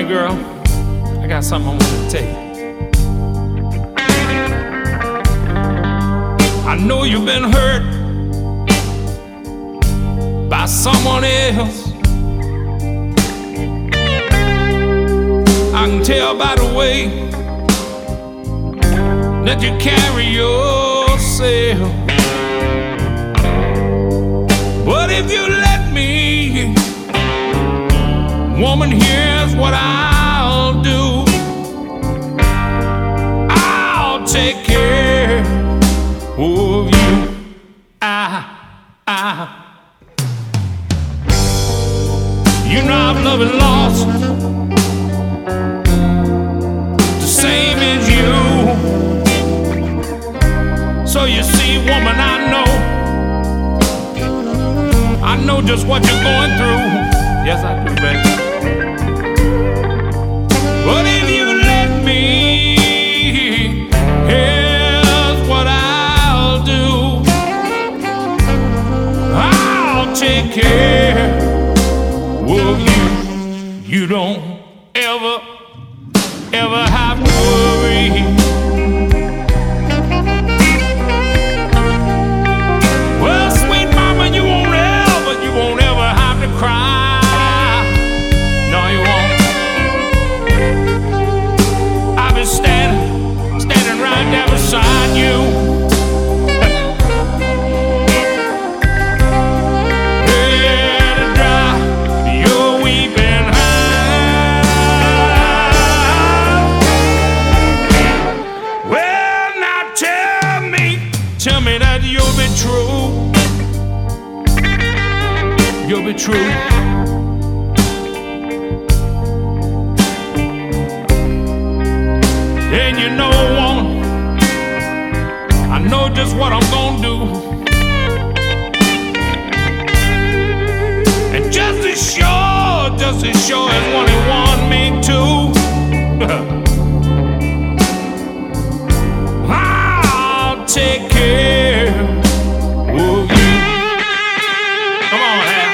Hey girl, I got something I want to tell you. I know you've been hurt by someone else. I can tell by the way that you carry yourself. But if you let me, woman, here's what I'll do. I'll take care of you. You know I've loved and lost the same as you. So you see, woman, I know just what you're going through. Yes, I do, baby. But if you let me, here's what I'll do. I'll take care of you. You don't ever have to worry. Well, sweet mama, you won't ever have to cry. No, you won't. I'll be standing right there beside you. Here to dry your weeping eyes. Well, now tell me that you'll be true. You'll be true. And you know, woman, I know just what I'm gonna do. And just as sure as one and one make two, I'll take care of you. Come on, Hal.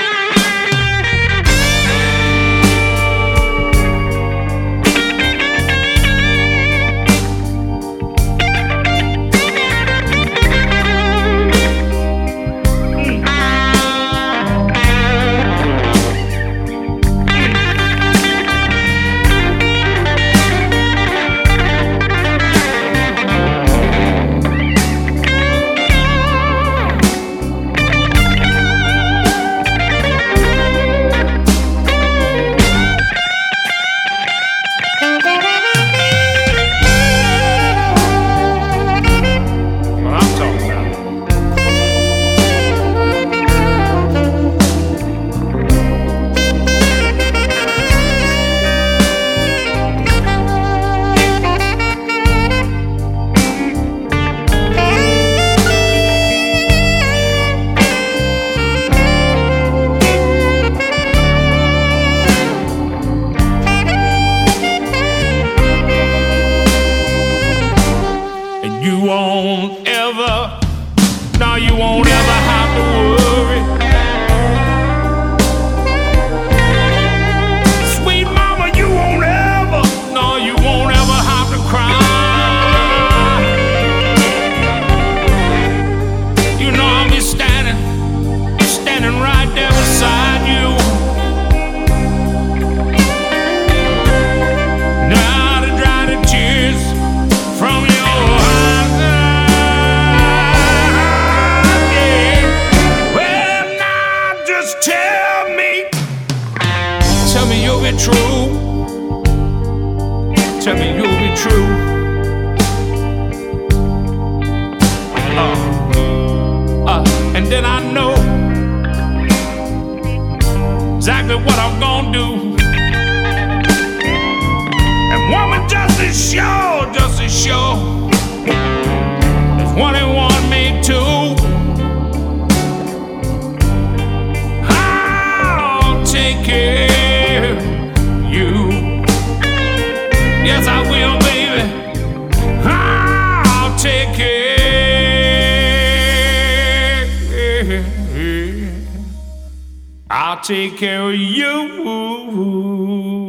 You won't ever have to worry. Sweet mama, you won't ever have to cry. You know I'll be standing right there beside you. Now to dry the tears from your eyes. Tell me you'll be true. Tell me you'll be true. And then I know exactly what I'm gonna do. And woman, just as sure as one and one made two, I'll take care of you. Yes, I will, baby. I'll take care. I'll take care of you.